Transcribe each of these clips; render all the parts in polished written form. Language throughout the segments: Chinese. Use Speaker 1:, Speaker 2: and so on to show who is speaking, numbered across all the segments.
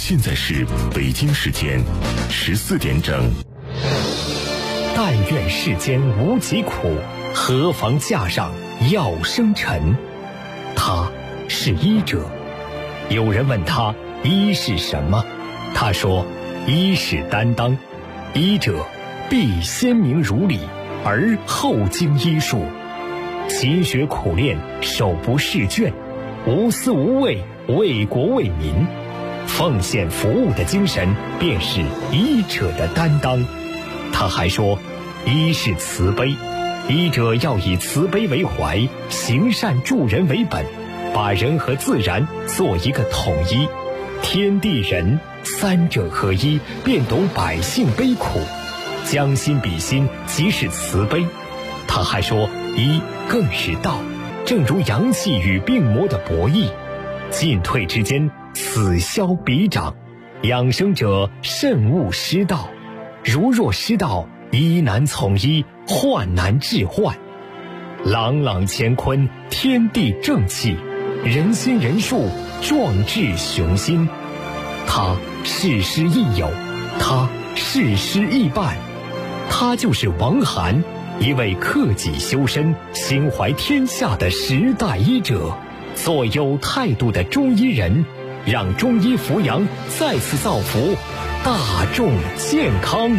Speaker 1: 现在是北京时间14点整。
Speaker 2: 但愿世间无疾苦，何妨架上药生尘。他是医者。有人问他医是什么，他说医是担当，医者必先明如理，而后经医术，勤学苦练，手不释卷，无私无畏，为国为民，奉献服务的精神便是医者的担当。他还说医是慈悲，医者要以慈悲为怀，行善助人为本，把人和自然做一个统一，天地人三者合一，便懂百姓悲苦，将心比心，即是慈悲。他还说医更是道，正如阳气与病魔的博弈，进退之间，此消彼长，养生者慎勿失道，如若失道，医难从医，患难治患。朗朗乾坤，天地正气，人心人术，壮志雄心。他事师亦友，他事师亦伴，他就是王涵，一位克己修身、心怀天下的时代医者，做有态度的中医人，让中医扶阳再次造福大众健康。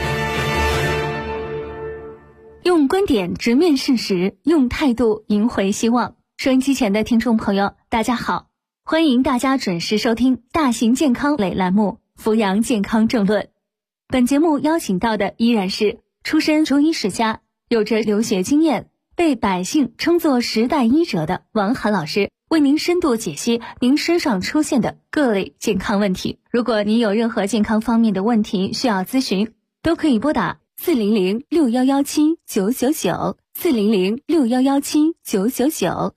Speaker 3: 用观点直面事实，用态度赢回希望。收音机前的听众朋友，大家好，欢迎大家准时收听大型健康类栏目《扶阳健康政论》。本节目邀请到的依然是出身中医世家，有着留学经验，被百姓称作时代医者的王涵老师，为您深度解析您身上出现的各类健康问题。如果您有任何健康方面的问题需要咨询，都可以拨打4006117999400 4006117999400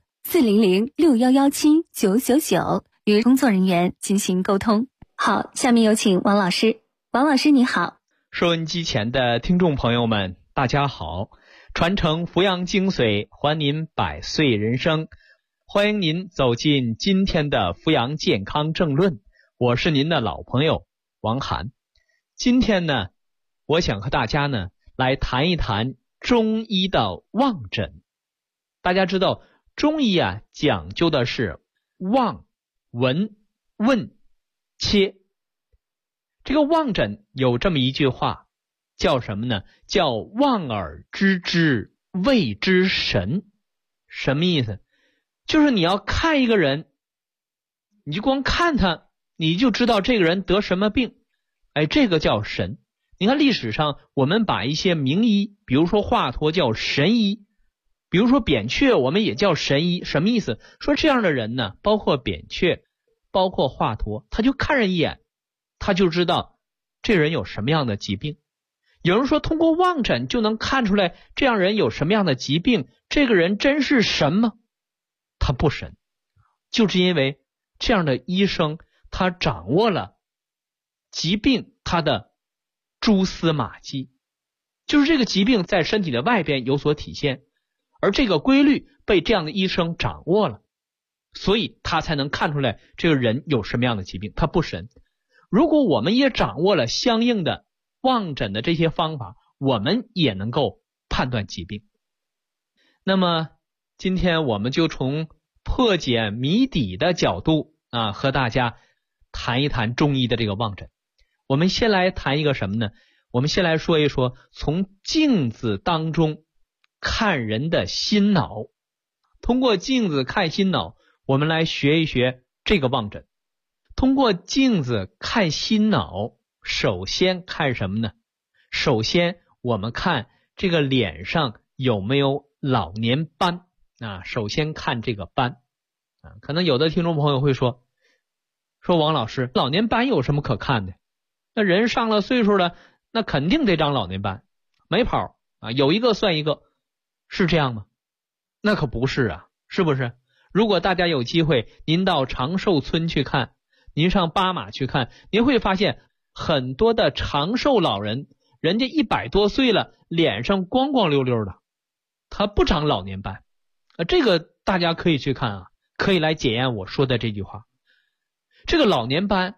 Speaker 3: 40061179999与工作人员进行沟通。好，下面有请王老师。王老师你好。
Speaker 4: 收音机前的听众朋友们，大家好，传承扶阳精髓，还您百岁人生。欢迎您走进今天的扶阳健康政论，我是您的老朋友王涵。今天呢，我想和大家呢来谈一谈中医的望诊。大家知道中医啊讲究的是望、闻、问、切。这个望诊有这么一句话，叫什么呢？叫望而知之，谓之神。什么意思？就是你要看一个人，你就光看他，你就知道这个人得什么病，这个叫神。你看历史上我们把一些名医，比如说华佗叫神医，比如说扁鹊我们也叫神医。什么意思？说这样的人呢，包括扁鹊，包括华佗，他就看人一眼，他就知道这人有什么样的疾病。有人说通过望诊就能看出来这样人有什么样的疾病，这个人真是神吗？他不神，就是因为这样的医生他掌握了疾病他的蛛丝马迹，就是这个疾病在身体的外边有所体现，而这个规律被这样的医生掌握了，所以他才能看出来这个人有什么样的疾病。他不神。如果我们也掌握了相应的望诊的这些方法，我们也能够判断疾病。那么今天我们就从破解谜底的角度和大家谈一谈中医的这个望诊。我们先来谈一个什么呢？我们先来说一说从镜子当中看人的心脑。通过镜子看心脑，我们来学一学这个望诊。通过镜子看心脑，首先看什么呢？首先我们看这个脸上有没有老年斑首先看这个斑可能有的听众朋友会说王老师，老年斑有什么可看的？那人上了岁数了，那肯定得长老年斑，没跑有一个算一个，是这样吗？那可不是是不是？如果大家有机会您到长寿村去看，您上巴马去看，您会发现很多的长寿老人，人家100多岁了，脸上光光溜溜的，他不长老年斑这个大家可以去看可以来检验我说的这句话。这个老年斑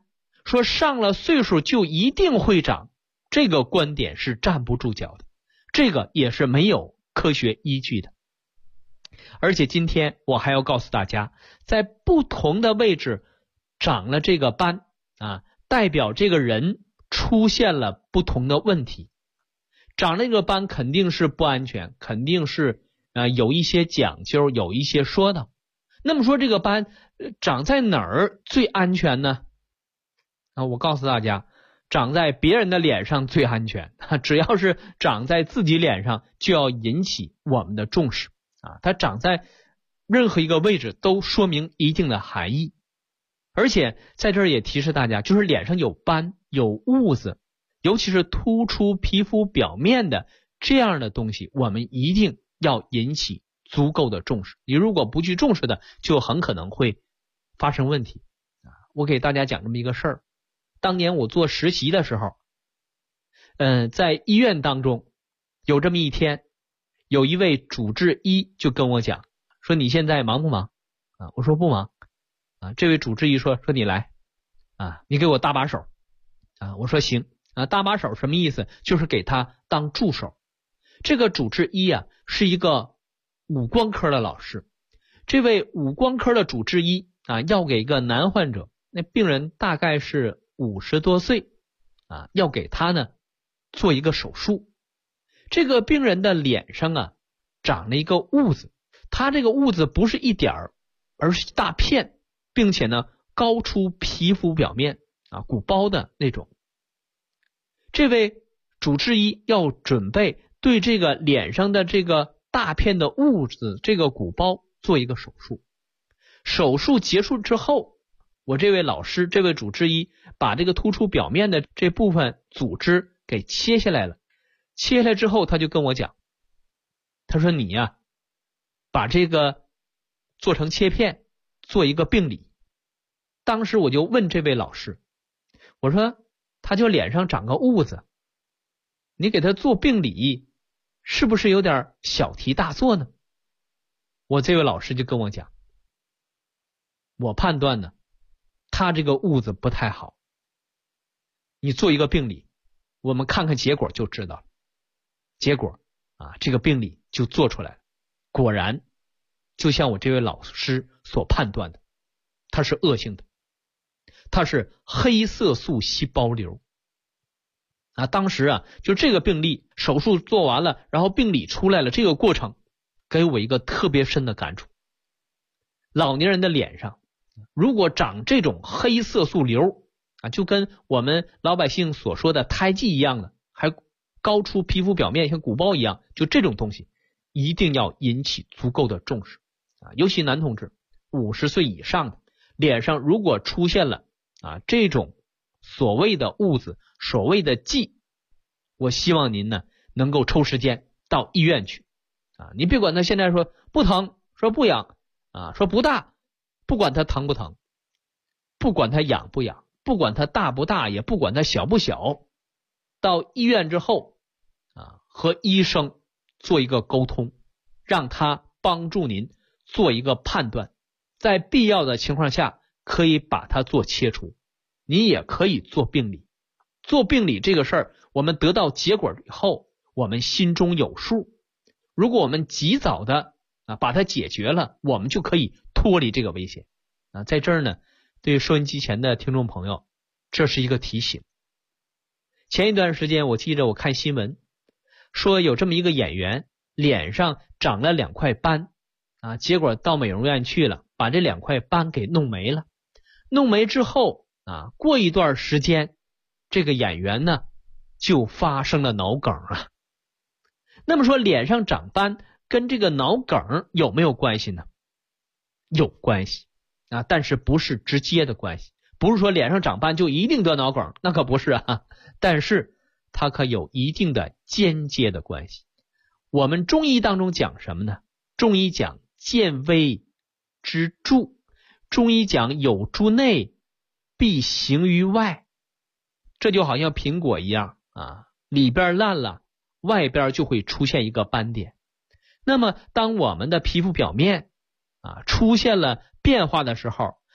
Speaker 4: 说上了岁数就一定会长，这个观点是站不住脚的，这个也是没有科学依据的。而且今天我还要告诉大家，在不同的位置长了这个斑代表这个人出现了不同的问题。长这个斑肯定是不安全，肯定是有一些讲究，有一些说道。那么说这个斑长在哪儿最安全呢？我告诉大家，长在别人的脸上最安全，只要是长在自己脸上就要引起我们的重视它长在任何一个位置都说明一定的含义。而且在这儿也提示大家，就是脸上有斑有痦子，尤其是突出皮肤表面的这样的东西，我们一定要引起足够的重视。你如果不去重视的，就很可能会发生问题我给大家讲这么一个事儿。当年我做实习的时候在医院当中有这么一天，有一位主治医就跟我讲说，你现在忙不忙我说不忙这位主治医说你来你给我搭把手我说行搭把手什么意思？就是给他当助手。这个主治医是一个五官科的老师。这位五官科的主治医要给一个男患者，那病人大概是50多岁要给他呢做一个手术。这个病人的脸上长了一个痦子，他这个痦子不是一点儿，而是一大片，并且呢高出皮肤表面鼓包的那种。这位主治医要准备对这个脸上的这个大片的痦子这个鼓包做一个手术。手术结束之后，我这位老师这位主治医把这个突出表面的这部分组织给切下来了。切下来之后他就跟我讲，他说你把这个做成切片，做一个病理。当时我就问这位老师，我说他就脸上长个痦子，你给他做病理是不是有点小题大做呢？我这位老师就跟我讲，我判断呢他这个痦子不太好，你做一个病理，我们看看结果就知道了。结果这个病理就做出来了，果然就像我这位老师所判断的，它是恶性的，它是黑色素细胞瘤当时就这个病例手术做完了，然后病理出来了，这个过程给我一个特别深的感触。老年人的脸上如果长这种黑色素瘤就跟我们老百姓所说的胎记一样的，还高出皮肤表面像鼓包一样，就这种东西一定要引起足够的重视尤其男同志50岁以上的脸上如果出现了这种所谓的痦子，所谓的疥，我希望您呢能够抽时间到医院去你别管他现在说不疼，说不痒说不大，不管他疼不疼，不管他痒不痒，不管他大不大，也不管他小不小，到医院之后和医生做一个沟通，让他帮助您做一个判断，在必要的情况下可以把它做切除，你也可以做病理。做病理这个事儿，我们得到结果以后，我们心中有数。如果我们及早的把它解决了，我们就可以脱离这个危险在这儿呢，对收音机前的听众朋友，这是一个提醒。前一段时间我记着我看新闻说有这么一个演员脸上长了2块斑结果到美容院去了，把这2块斑给弄没了。弄没之后过一段时间，这个演员呢就发生了脑梗了。那么说脸上长斑跟这个脑梗有没有关系呢？有关系但是不是直接的关系，不是说脸上长斑就一定得脑梗，那可不是但是它可有一定的间接的关系。我们中医当中讲什么呢？中医讲见微知著，中医讲有诸内必行于外。这就好像苹果一样里边烂了，外边就会出现一个斑点。那么当我们的皮肤表面出现了变化的时候，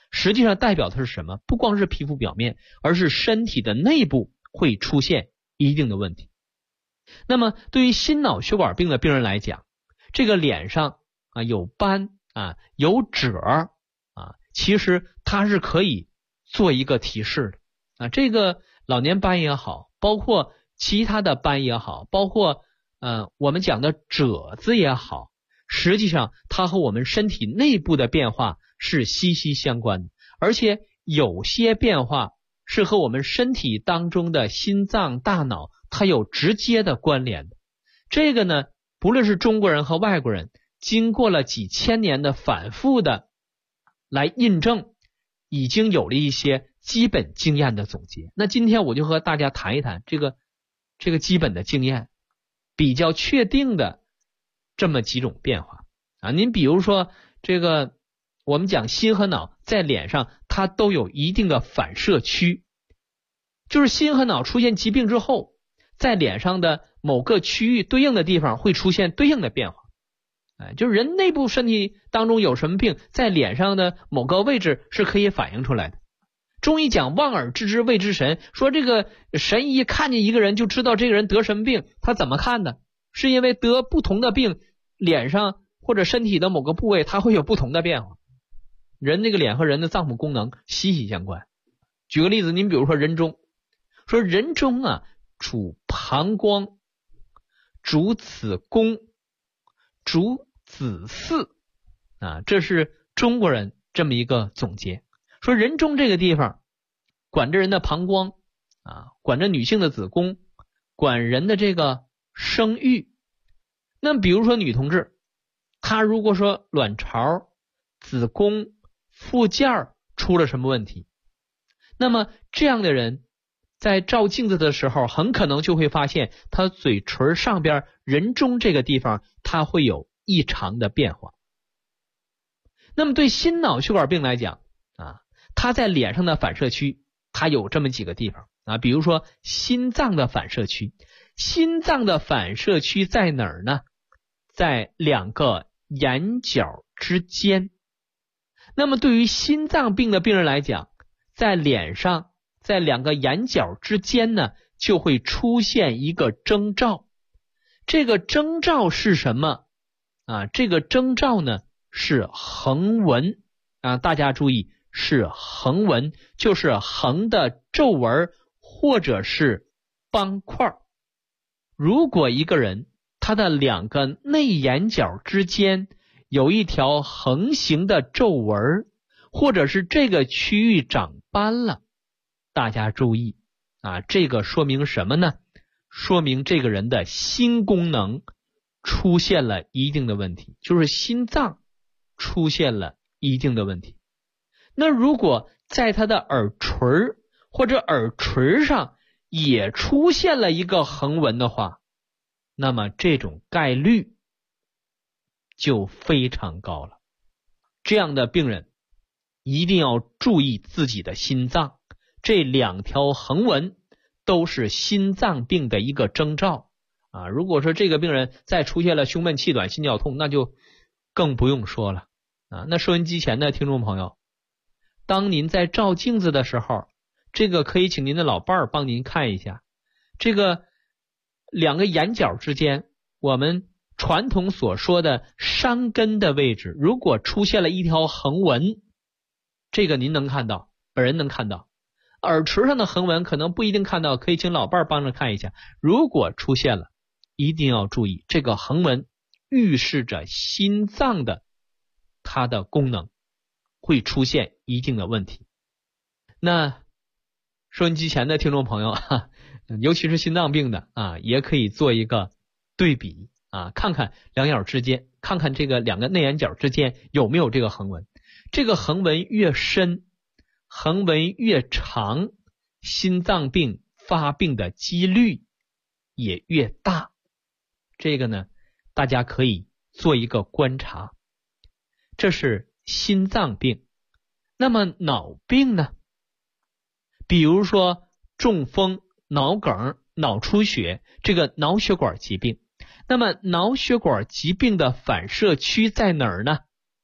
Speaker 4: 实际上代表的是什么？不光是皮肤表面，而是身体的内部会出现一定的问题。那么对于心脑血管病的病人来讲，这个脸上有斑有褶其实它是可以做一个提示的这个老年斑也好，包括其他的斑也好，包括我们讲的褶子也好，实际上它和我们身体内部的变化是息息相关的，而且有些变化是和我们身体当中的心脏、大脑它有直接的关联的。这个呢，不论是中国人和外国人，经过了几千年的反复的来印证，已经有了一些基本经验的总结。那今天我就和大家谈一谈这个基本的经验，比较确定的这么几种变化您比如说这个我们讲心和脑在脸上它都有一定的反射区，就是心和脑出现疾病之后，在脸上的某个区域对应的地方会出现对应的变化。就是人内部身体当中有什么病，在脸上的某个位置是可以反映出来的。中医讲望而知之谓之神，说这个神医看见一个人就知道这个人得什么病，他怎么看呢？是因为得不同的病，脸上或者身体的某个部位它会有不同的变化。人这个脸和人的脏腑功能息息相关。举个例子，您比如说人中，说人中主膀胱，主子宫，主子嗣这是中国人这么一个总结。说人中这个地方管着人的膀胱管着女性的子宫，管人的这个生育。那么比如说女同志，她如果说卵巢、子宫、附件出了什么问题，那么这样的人在照镜子的时候，很可能就会发现她嘴唇上边人中这个地方它会有异常的变化。那么对心脑血管病来讲它在脸上的反射区它有这么几个地方比如说心脏的反射区。心脏的反射区在哪儿呢？在两个眼角之间。那么对于心脏病的病人来讲，在脸上在两个眼角之间呢，就会出现一个征兆。这个征兆是什么这个征兆呢是横纹大家注意，是横纹，就是横的皱纹或者是斑块。如果一个人他的两个内眼角之间有一条横行的皱纹，或者是这个区域长斑了，大家注意这个说明什么呢？说明这个人的心功能出现了一定的问题，就是心脏出现了一定的问题。那如果在他的耳垂或者耳垂上也出现了一个横纹的话，那么这种概率就非常高了。这样的病人一定要注意自己的心脏，这两条横纹都是心脏病的一个征兆如果说这个病人再出现了胸闷气短、心绞痛，那就更不用说了那收音机前的听众朋友，当您在照镜子的时候，这个可以请您的老伴儿帮您看一下，这个两个眼角之间，我们传统所说的山根的位置，如果出现了一条横纹，这个您能看到，本人能看到。耳垂上的横纹可能不一定看到，可以请老伴儿帮着看一下。如果出现了，一定要注意，这个横纹预示着心脏的它的功能会出现一定的问题。那收音机前的听众朋友尤其是心脏病的也可以做一个对比看看两眼之间，看看这个两个内眼角之间有没有这个横纹。这个横纹越深，横纹越长，心脏病发病的几率也越大。这个呢，大家可以做一个观察。这是心脏病。那么脑病呢？比如说中风、脑梗、脑出血，这个脑血管疾病。那么脑血管疾病的反射区在哪儿呢？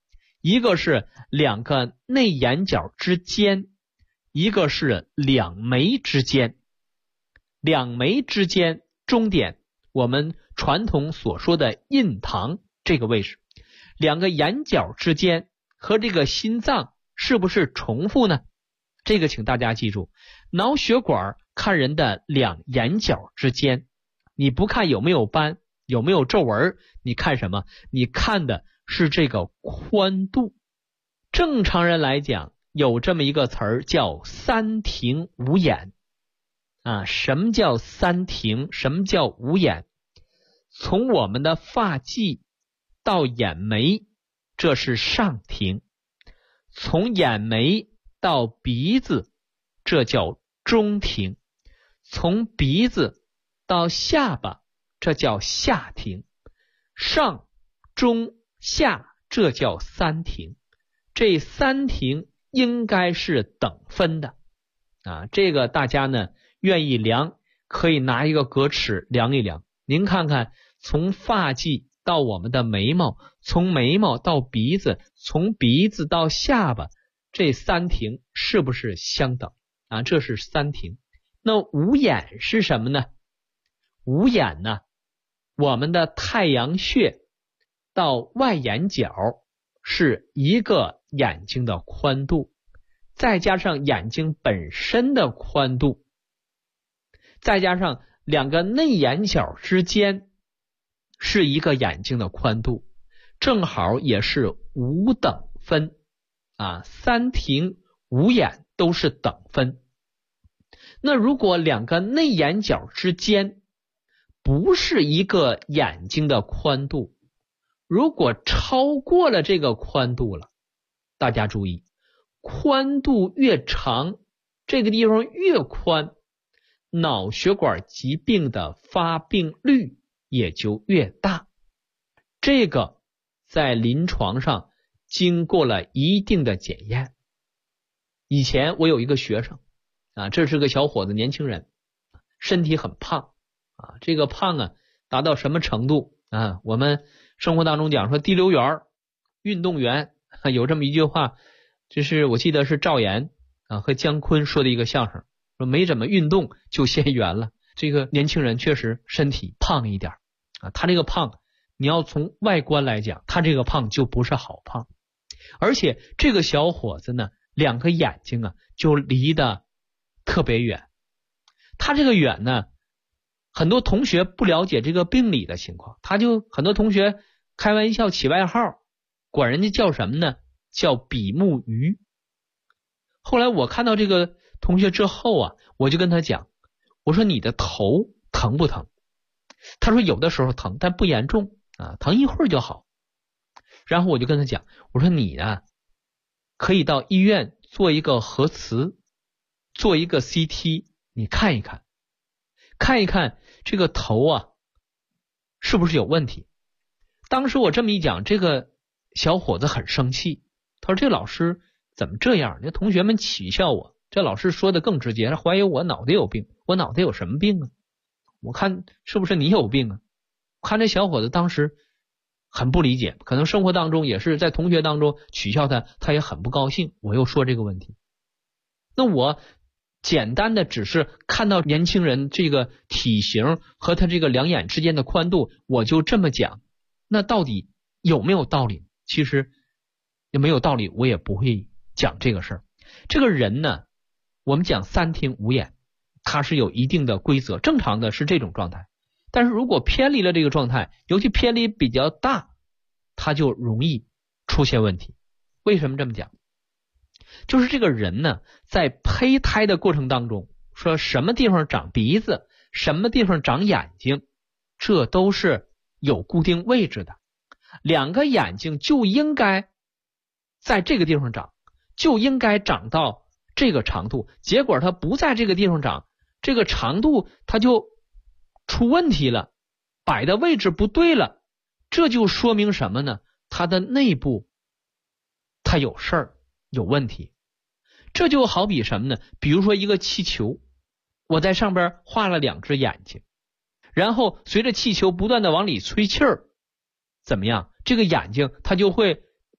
Speaker 4: 一个是两个内眼角之间，一个是两眉之间。两眉之间中点，我们传统所说的印堂这个位置，两个眼角之间和这个心脏是不是重复呢？这个请大家记住，脑血管看人的两眼角之间，你不看有没有斑，有没有皱纹，你看什么？你看的是这个宽度。正常人来讲，有这么一个词儿叫三庭五眼啊。什么叫三庭？什么叫五眼？从我们的发际到眼眉，这是上庭；从眼眉到鼻子，这叫中庭；从鼻子到下巴，这叫下庭；上、中、下，这叫三庭。这三庭应该是等分的啊。这个大家呢愿意量，可以拿一个格尺量一量。您看看，从发际到我们的眉毛，从眉毛到鼻子，从鼻子到下巴，这三庭是不是相等啊？这是三庭。那五眼是什么呢？五眼呢，我们的太阳穴到外眼角是一个眼睛的宽度，再加上眼睛本身的宽度，再加上两个内眼角之间是一个眼睛的宽度，正好也是五等分啊。三庭五眼都是等分。那如果两个内眼角之间不是一个眼睛的宽度，如果超过了这个宽度了，大家注意，宽度越长，这个地方越宽，脑血管疾病的发病率也就越大。这个在临床上经过了一定的检验。以前我有一个学生啊，这是个小伙子，年轻人，身体很胖啊。这个胖啊达到什么程度啊？我们生活当中讲说滴溜圆运动员，有这么一句话，这是我记得是赵岩啊和姜昆说的一个相声，说没怎么运动就先圆了。这个年轻人确实身体胖一点啊，他这个胖你要从外观来讲，他这个胖就不是好胖。而且这个小伙子呢，两个眼睛啊就离得特别远。他这个远呢，很多同学不了解这个病理的情况，很多同学开玩笑起外号，管人家叫什么呢？叫比目鱼。后来我看到这个同学之后啊，我就跟他讲，我说你的头疼不疼？他说有的时候疼，但不严重啊，疼一会儿就好。然后我就跟他讲，我说你呢，可以到医院做一个核磁，做一个 CT， 你看一看，看一看这个头啊是不是有问题。当时我这么一讲，这个小伙子很生气，他说这老师怎么这样？那同学们取笑我，这老师说的更直接，他怀疑我脑袋有病。我脑袋有什么病啊？我看是不是你有病啊？我看这小伙子当时很不理解，可能生活当中也是在同学当中取笑他，他也很不高兴。我又说这个问题，那我简单的只是看到年轻人这个体型和他这个两眼之间的宽度，我就这么讲，那到底有没有道理？其实也没有道理，我也不会讲这个事儿。这个人呢，我们讲三庭五眼，它是有一定的规则，正常的是这种状态。但是如果偏离了这个状态，尤其偏离比较大，它就容易出现问题。为什么这么讲？就是这个人呢，在胚胎的过程当中，说什么地方长鼻子，什么地方长眼睛，这都是有固定位置的。两个眼睛就应该在这个地方长，就应该长到这个长度，结果它不在这个地方长，这个长度它就出问题了，摆的位置不对了。这就说明什么呢？它的内部它有事儿，有问题。这就好比什么呢？比如说一个气球，我在上边画了两只眼睛，然后随着气球不断的往里吹气儿，怎么样？这个眼睛它就会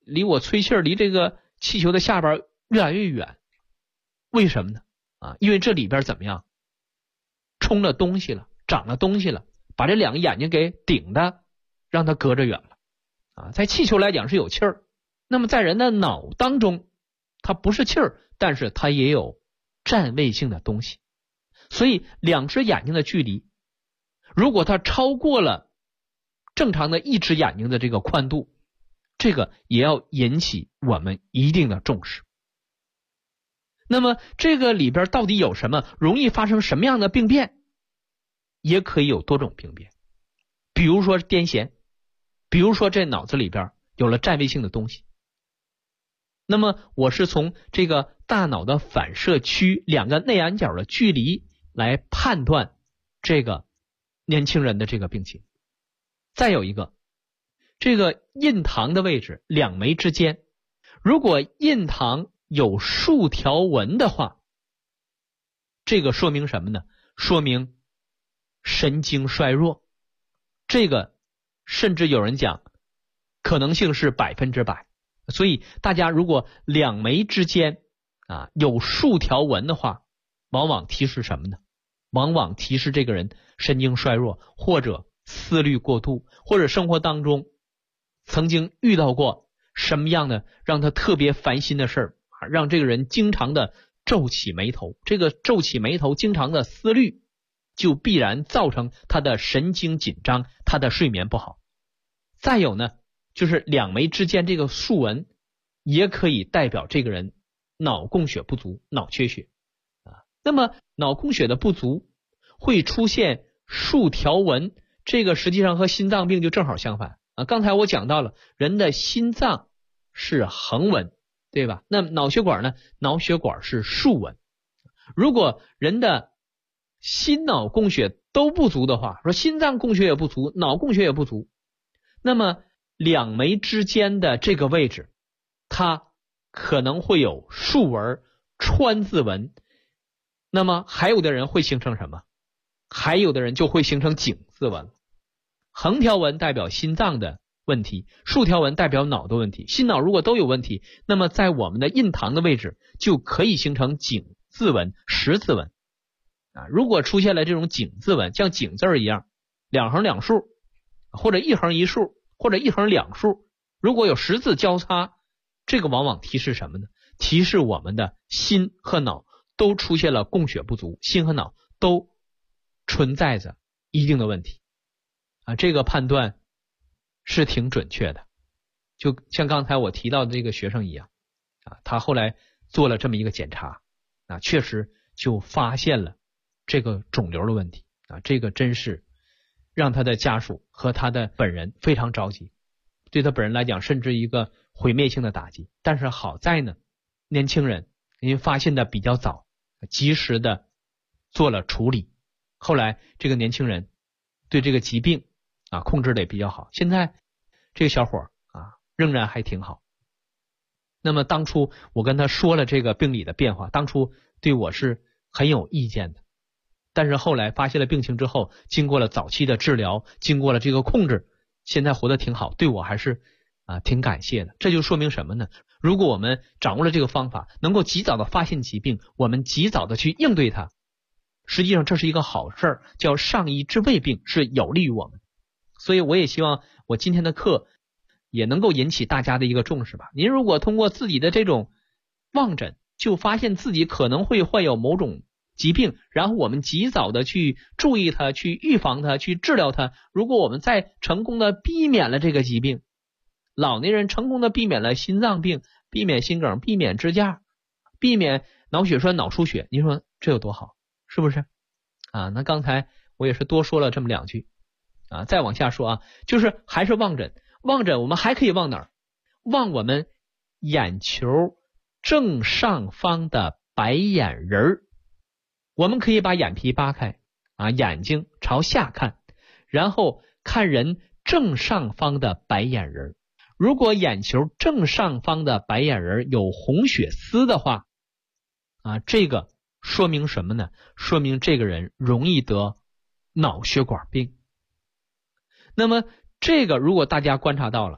Speaker 4: 离我吹气儿离这个气球的下边越来越远。为什么呢？因为这里边怎么样？冲了东西了，长了东西了，把这两个眼睛给顶的，让它隔着远了。在气球来讲是有气儿，那么在人的脑当中，它不是气儿，但是它也有占位性的东西。所以两只眼睛的距离，如果它超过了正常的一只眼睛的这个宽度，这个也要引起我们一定的重视。那么这个里边到底有什么，容易发生什么样的病变？也可以有多种病变，比如说癫痫，比如说这脑子里边有了占位性的东西。那么我是从这个大脑的反射区两个内眼角的距离来判断这个年轻人的这个病情。再有一个，这个印堂的位置两眉之间，如果印堂有竖条纹的话，这个说明什么呢？说明神经衰弱。这个甚至有人讲可能性是100%。所以大家如果两眉之间有竖条纹的话，往往提示什么呢？往往提示这个人神经衰弱，或者思虑过度，或者生活当中曾经遇到过什么样的让他特别烦心的事儿，让这个人经常的皱起眉头。这个皱起眉头，经常的思虑，就必然造成他的神经紧张，他的睡眠不好。再有呢，就是两眉之间这个竖纹也可以代表这个人脑供血不足，脑缺血。那么脑供血的不足会出现竖条纹，这个实际上和心脏病就正好相反。刚才我讲到了人的心脏是横纹，对吧？那脑血管呢？脑血管是竖纹。如果人的心脑供血都不足的话，说心脏供血也不足，脑供血也不足，那么两眉之间的这个位置，它可能会有竖纹、川字纹。那么还有的人会形成什么？还有的人就会形成井字纹。横条纹代表心脏的问题，竖条纹代表脑的问题。心脑如果都有问题，那么在我们的印堂的位置就可以形成井字纹、十字纹。如果出现了这种井字纹，像井字一样，两横两竖，或者一横一竖，或者一横两竖，如果有十字交叉，这个往往提示什么呢？提示我们的心和脑都出现了供血不足，心和脑都存在着一定的问题。这个判断是挺准确的。就像刚才我提到的这个学生一样，他后来做了这么一个检查，确实就发现了这个肿瘤的问题。这个真是让他的家属和他的本人非常着急，对他本人来讲甚至一个毁灭性的打击。但是好在呢，年轻人因为发现的比较早，及时的做了处理，后来这个年轻人对这个疾病控制的也比较好，现在这个小伙仍然还挺好。那么当初我跟他说了这个病理的变化，当初对我是很有意见的，但是后来发现了病情之后，经过了早期的治疗，经过了这个控制，现在活得挺好，对我还是挺感谢的。这就说明什么呢？如果我们掌握了这个方法，能够及早的发现疾病，我们及早的去应对它，实际上这是一个好事儿，叫上医治未病，是有利于我们。所以我也希望我今天的课也能够引起大家的一个重视吧。您如果通过自己的这种望诊，就发现自己可能会患有某种疾病，然后我们及早的去注意它，去预防它，去治疗它。如果我们再成功的避免了这个疾病，老年人成功的避免了心脏病，避免心梗，避免支架，避免脑血栓、脑出血，您说这有多好，是不是？那刚才我也是多说了这么两句。再往下说就是还是望诊。望诊我们还可以望哪儿？望我们眼球正上方的白眼仁。我们可以把眼皮扒开眼睛朝下看，然后看人正上方的白眼仁。如果眼球正上方的白眼仁有红血丝的话这个说明什么呢？说明这个人容易得脑血管病。那么这个如果大家观察到了，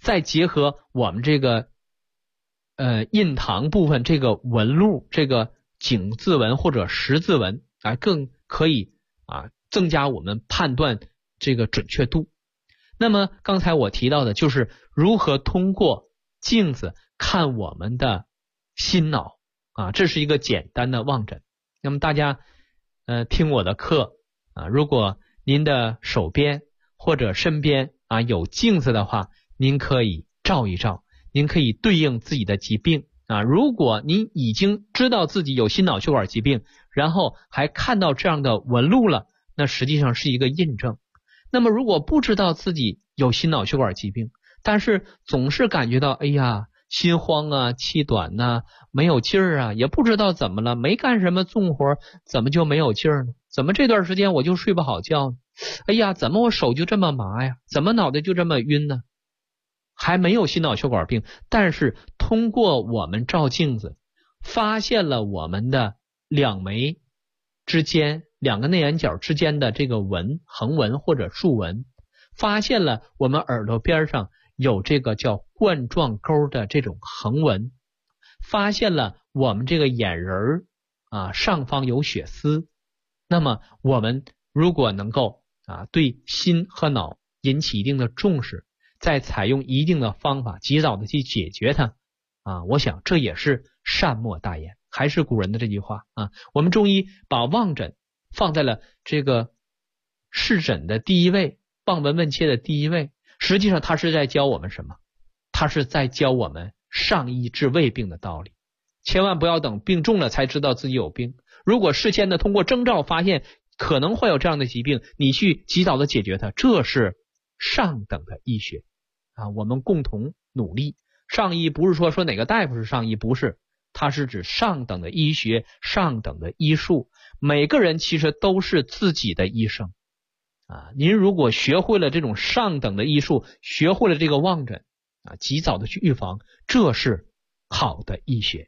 Speaker 4: 再结合我们这个印堂部分这个纹路，这个井字纹或者十字纹更可以增加我们判断这个准确度。那么刚才我提到的就是如何通过镜子看我们的心脑这是一个简单的望诊。那么大家听我的课如果您的手边或者身边有镜子的话，您可以照一照，您可以对应自己的疾病如果您已经知道自己有心脑血管疾病，然后还看到这样的纹路了，那实际上是一个印证。那么如果不知道自己有心脑血管疾病，但是总是感觉到哎呀心慌气短没有劲儿也不知道怎么了，没干什么重活怎么就没有劲儿呢？怎么这段时间我就睡不好觉呢？哎呀怎么我手就这么麻呀？怎么脑袋就这么晕呢？还没有心脑血管病，但是通过我们照镜子发现了我们的两眉之间两个内眼角之间的这个纹，横纹或者竖纹，发现了我们耳朵边上有这个叫冠状沟的这种横纹，发现了我们这个眼仁上方有血丝。那么我们如果能够对心和脑引起一定的重视，再采用一定的方法及早的去解决它我想这也是善莫大焉。还是古人的这句话我们中医把望诊放在了这个视诊的第一位，望闻问切的第一位，实际上他是在教我们什么？他是在教我们上医治未病的道理。千万不要等病重了才知道自己有病，如果事先的通过征兆发现可能会有这样的疾病，你去及早的解决它，这是上等的医学我们共同努力。上医不是说哪个大夫是上医，不是，它是指上等的医学，上等的医术。每个人其实都是自己的医生您如果学会了这种上等的医术，学会了这个望诊及早的去预防，这是好的医学。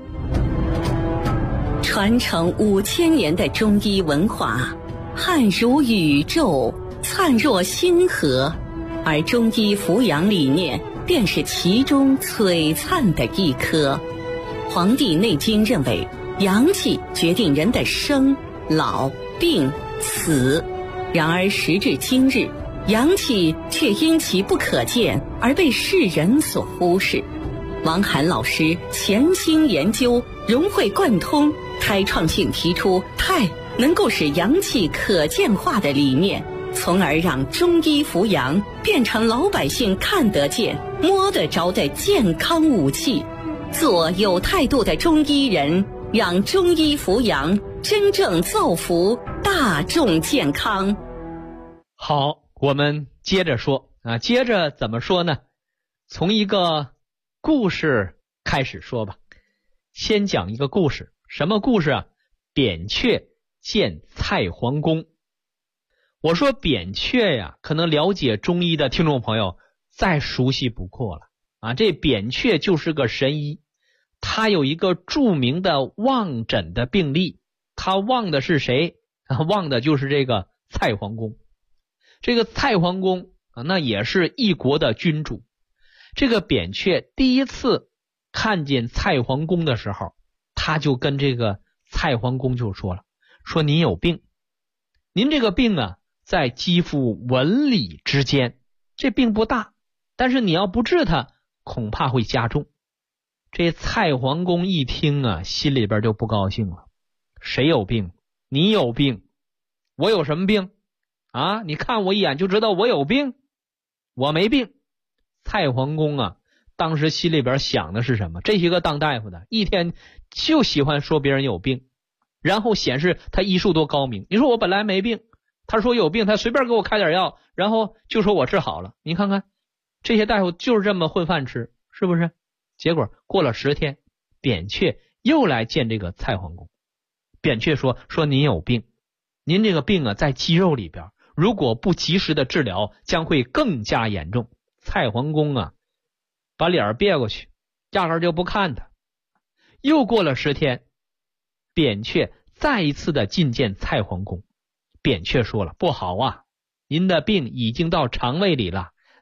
Speaker 5: 传承5000年的中医文化，汉如宇宙，灿若星河，而中医扶阳理念便是其中璀璨的一颗。黄帝内经认为，阳气决定人的生、老、病、死。然而时至今日，阳气却因其不可见而被世人所忽视。王涵老师潜心研究，融会贯通，开创性提出太能够使阳气可见化的理念，从而让中医扶阳变成老百姓看得见、摸得着的健康武器。做有态度的中医人，让中医扶阳真正造福大众健康。
Speaker 4: 好，我们接着说接着怎么说呢？从一个故事开始说吧。先讲一个故事。什么故事扁鹊见蔡桓公。我说扁鹊呀，可能了解中医的听众朋友再熟悉不过了这扁鹊就是个神医，他有一个著名的望诊的病例。他望的是谁？望的就是这个蔡桓公。这个蔡桓公那也是一国的君主。这个扁鹊第一次看见蔡桓公的时候，他就跟这个蔡桓公就说了，说您有病，您这个病在肌肤纹理之间，这病不大，但是你要不治它，恐怕会加重。这蔡桓公一听心里边就不高兴了。谁有病？你有病。我有什么病你看我一眼就知道我有病？我没病。蔡桓公当时心里边想的是什么？这些个当大夫的一天就喜欢说别人有病，然后显示他医术多高明。你说我本来没病，他说有病，他随便给我开点药，然后就说我治好了。你看看这些大夫就是这么混饭吃，是不是？结果过了10天，扁鹊又来见这个蔡桓公。扁鹊说您有病，您这个病在肌肉里边，如果不及时的治疗，将会更加严重。蔡桓公把脸别过去，压根就不看他。又过了10天，扁鹊再一次的觐见蔡桓公。扁鹊说了，不好您的病已经到肠胃里了，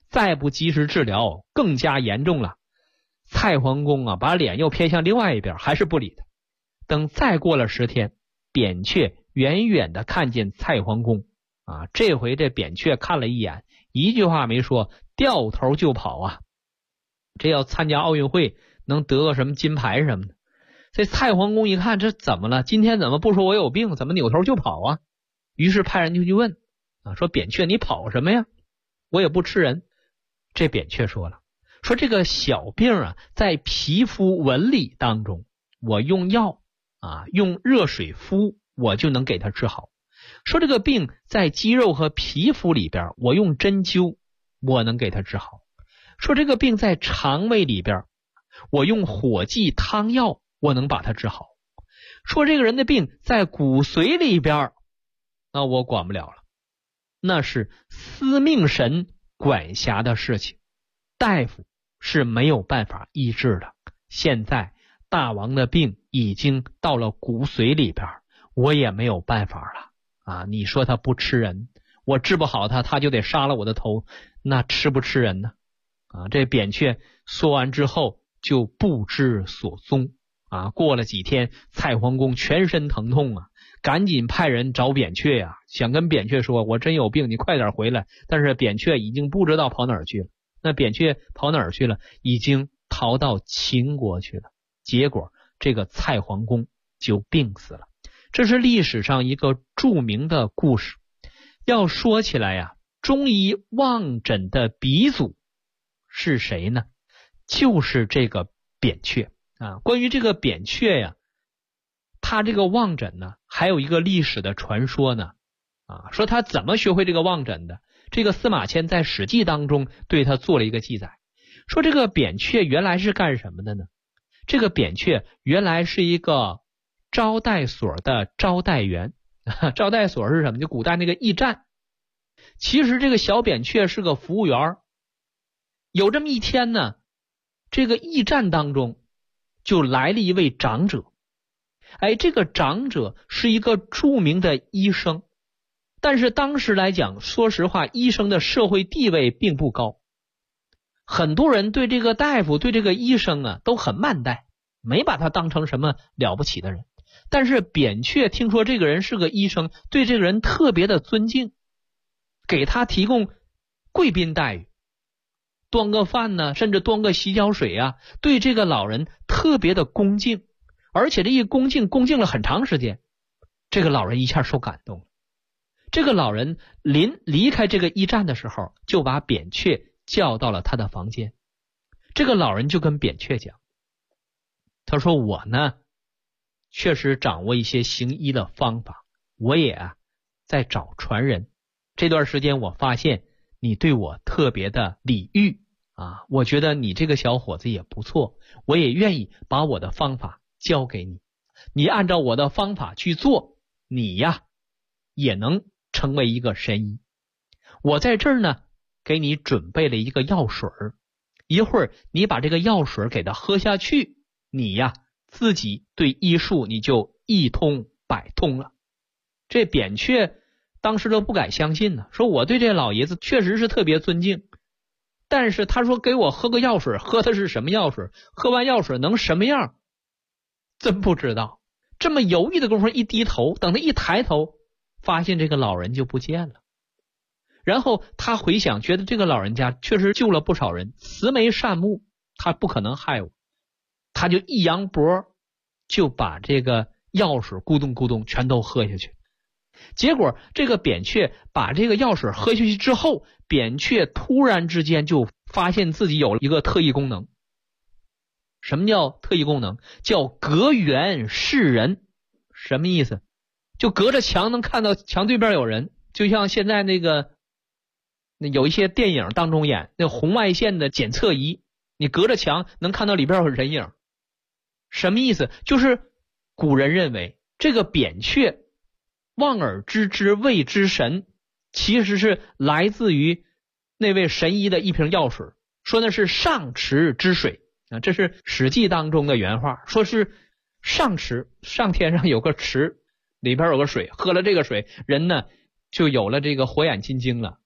Speaker 4: 再不及时治疗更加严重了。蔡桓公啊，把脸又偏向另外一边，还是不理他。等再过了10天，扁鹊远远的看见蔡桓公啊，这回这扁鹊看了一眼，一句话没说，掉头就跑啊。这要参加奥运会能得个什么金牌什么的。这蔡桓公一看，这怎么了？今天怎么不说我有病，怎么扭头就跑啊？于是派人就去问啊，说扁鹊你跑什么呀？我也不吃人。这扁鹊说了，说这个小病啊，在皮肤纹理当中，我用药啊，用热水敷，我就能给它治好。说这个病在肌肉和皮肤里边，我用针灸，我能给它治好。说这个病在肠胃里边，我用火剂汤药，我能把它治好。说这个人的病在骨髓里边，那我管不了了，那是司命神管辖的事情，大夫是没有办法医治的。现在大王的病已经到了骨髓里边，我也没有办法了啊！你说他不吃人，我治不好他，他就得杀了我的头，那吃不吃人呢？啊！这扁鹊说完之后就不知所踪啊！过了几天，蔡桓公全身疼痛啊，赶紧派人找扁鹊呀，想跟扁鹊说，我真有病，你快点回来。但是扁鹊已经不知道跑哪儿去了。那扁鹊跑哪儿去了？已经逃到秦国去了。结果这个蔡桓公就病死了。这是历史上一个著名的故事。要说起来呀，中医望诊的鼻祖是谁呢？就是这个扁鹊啊。关于这个扁鹊呀，他这个望诊呢，还有一个历史的传说呢啊，说他怎么学会这个望诊的。这个司马迁在《史记》当中对他做了一个记载，说这个扁鹊原来是干什么的呢？这个扁鹊原来是一个招待所的招待员。招待所是什么？就古代那个驿站。其实这个小扁鹊是个服务员。有这么一天呢，这个驿站当中就来了一位长者。这个长者是一个著名的医生，但是当时来讲，说实话，医生的社会地位并不高。很多人对这个大夫，对这个医生啊，都很慢待，没把他当成什么了不起的人。但是扁鹊听说这个人是个医生，对这个人特别的尊敬，给他提供贵宾待遇，端个饭呢，甚至端个洗脚水啊，对这个老人特别的恭敬。而且这一恭敬了很长时间，这个老人一下受感动了。这个老人临离开这个驿站的时候，就把扁鹊叫到了他的房间。这个老人就跟扁鹊讲，他说我呢确实掌握一些行医的方法，我也在找传人。这段时间我发现你对我特别的礼遇啊，我觉得你这个小伙子也不错，我也愿意把我的方法教给你，你按照我的方法去做，你呀也能成为一个神医。我在这儿呢给你准备了一个药水，一会儿你把这个药水给它喝下去，你呀自己对医术你就一通百通了。这扁鹊当时都不敢相信呢，说我对这老爷子确实是特别尊敬，但是他说给我喝个药水，喝的是什么药水？喝完药水能什么样？真不知道。这么犹豫的功夫，一低头，等他一抬头，发现这个老人就不见了。然后他回想，觉得这个老人家确实救了不少人，慈眉善目，他不可能害我。他就一扬脖，就把这个药水咕咚咕咚全都喝下去。结果这个扁鹊把这个药水喝下去之后，扁鹊突然之间就发现自己有了一个特异功能。什么叫特异功能？叫隔缘视人。什么意思？就隔着墙能看到墙对边有人，就像现在那个有一些电影当中演那红外线的检测仪，你隔着墙能看到里边有人影。什么意思？就是古人认为这个扁鹊望而知之谓之神，其实是来自于那位神医的一瓶药水，说那是上池之水啊，这是《史记》当中的原话，说是上池，上天上有个池，里边有个水，喝了这个水，人呢就有了这个火眼金睛了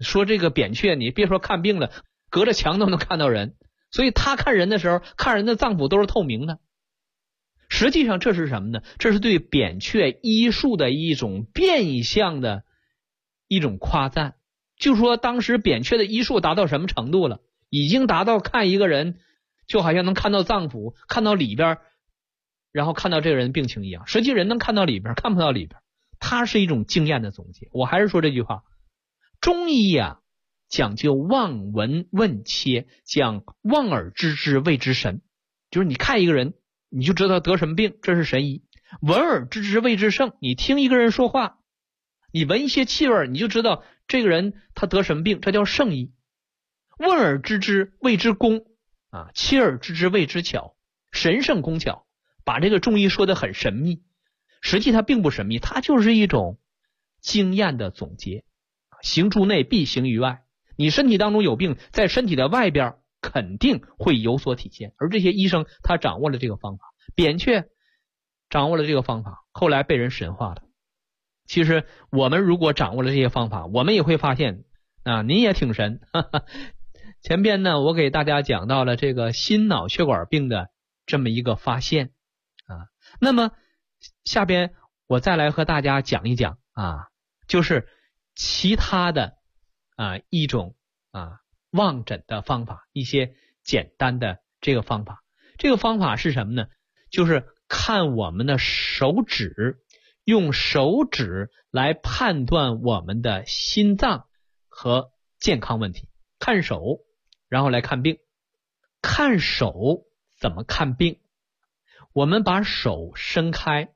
Speaker 4: 说这个扁鹊，你别说看病了，隔着墙都能看到人，所以他看人的时候，看人的脏腑都是透明的。实际上这是什么呢？这是对扁鹊医术的一种变相的一种夸赞。就说当时扁鹊的医术达到什么程度了，已经达到看一个人就好像能看到脏腑，看到里边，然后看到这个人病情一样。实际人能看到里边，看不到里边，它是一种经验的总结。我还是说这句话，中医啊讲究望闻问切，讲望而知之谓之神，就是你看一个人你就知道得什么病，这是神医；闻而知之谓之圣，你听一个人说话，你闻一些气味你就知道这个人他得什么病，这叫圣医；问而知之谓之工啊，切而知之谓之巧，神圣工巧，把这个中医说得很神秘，实际它并不神秘，它就是一种经验的总结。行诸内必行于外，你身体当中有病，在身体的外边肯定会有所体现，而这些医生他掌握了这个方法，扁鹊掌握了这个方法，后来被人神化了。其实我们如果掌握了这些方法，我们也会发现啊，您也挺神。前边呢我给大家讲到了这个心脑血管病的这么一个发现啊，那么下边我再来和大家讲一讲啊，就是其他的一种望诊的方法，一些简单的这个方法。这个方法是什么呢？就是看我们的手指，用手指来判断我们的心脏和健康问题。看手，然后来看病。看手怎么看病？我们把手伸开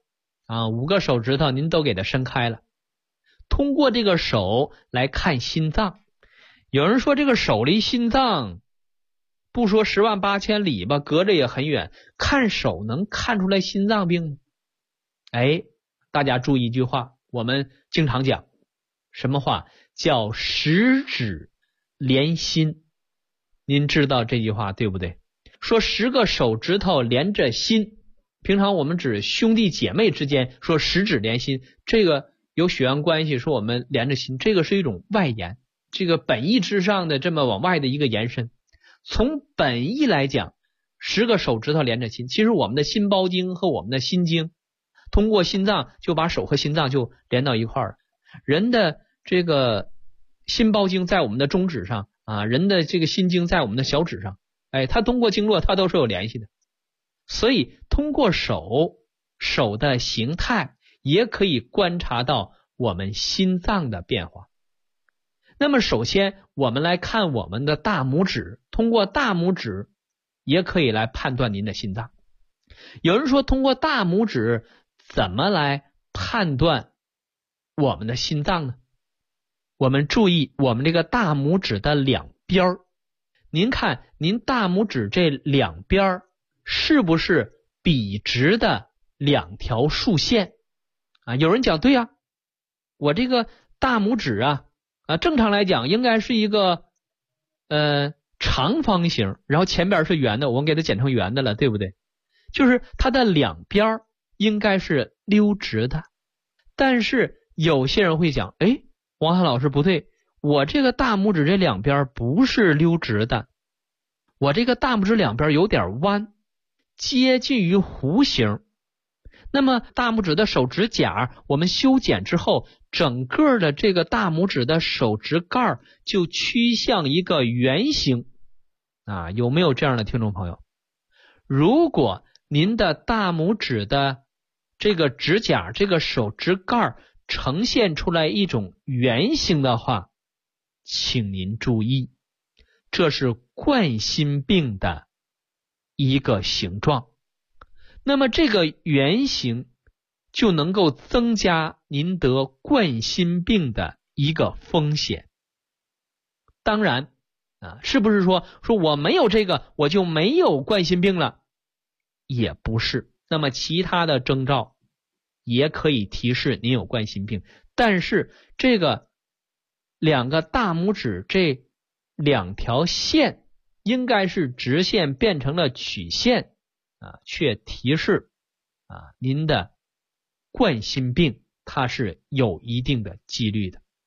Speaker 4: 5个手指头您都给它伸开了，通过这个手来看心脏。有人说这个手离心脏不说10万8千里吧，隔着也很远，看手能看出来心脏病吗？大家注意一句话，我们经常讲什么话？叫十指连心。您知道这句话对不对？说10个手指头连着心，平常我们指兄弟姐妹之间说十指连心，这个有血缘关系，说我们连着心，这个是一种外延，这个本意之上的这么往外的一个延伸。从本意来讲，10个手指头连着心，其实我们的心包经和我们的心经通过心脏就把手和心脏就连到一块儿。人的这个心包经在我们的中指上人的这个心经在我们的小指上，它通过经络它都是有联系的。所以通过手的形态也可以观察到我们心脏的变化。那么首先我们来看我们的大拇指，通过大拇指也可以来判断您的心脏。有人说通过大拇指怎么来判断我们的心脏呢？我们注意我们这个大拇指的两边，您看您大拇指这两边是不是笔直的两条竖线有人讲对我这个大拇指正常来讲应该是一个长方形，然后前边是圆的，我们给它剪成圆的了，对不对？就是它的两边应该是溜直的。但是有些人会讲王涵老师不对，我这个大拇指这两边不是溜直的，我这个大拇指两边有点弯，接近于弧形。那么大拇指的手指甲我们修剪之后，整个的这个大拇指的手指盖就趋向一个圆形有没有这样的听众朋友？如果您的大拇指的这个指甲这个手指盖呈现出来一种圆形的话，请您注意，这是冠心病的一个形状。那么这个圆形就能够增加您得冠心病的一个风险。当然是不是说我没有这个我就没有冠心病了？也不是。那么其他的征兆也可以提示您有冠心病，但是这个两个大拇指这两条线应该是直线变成了曲线却提示您的冠心病它是有一定的几率的。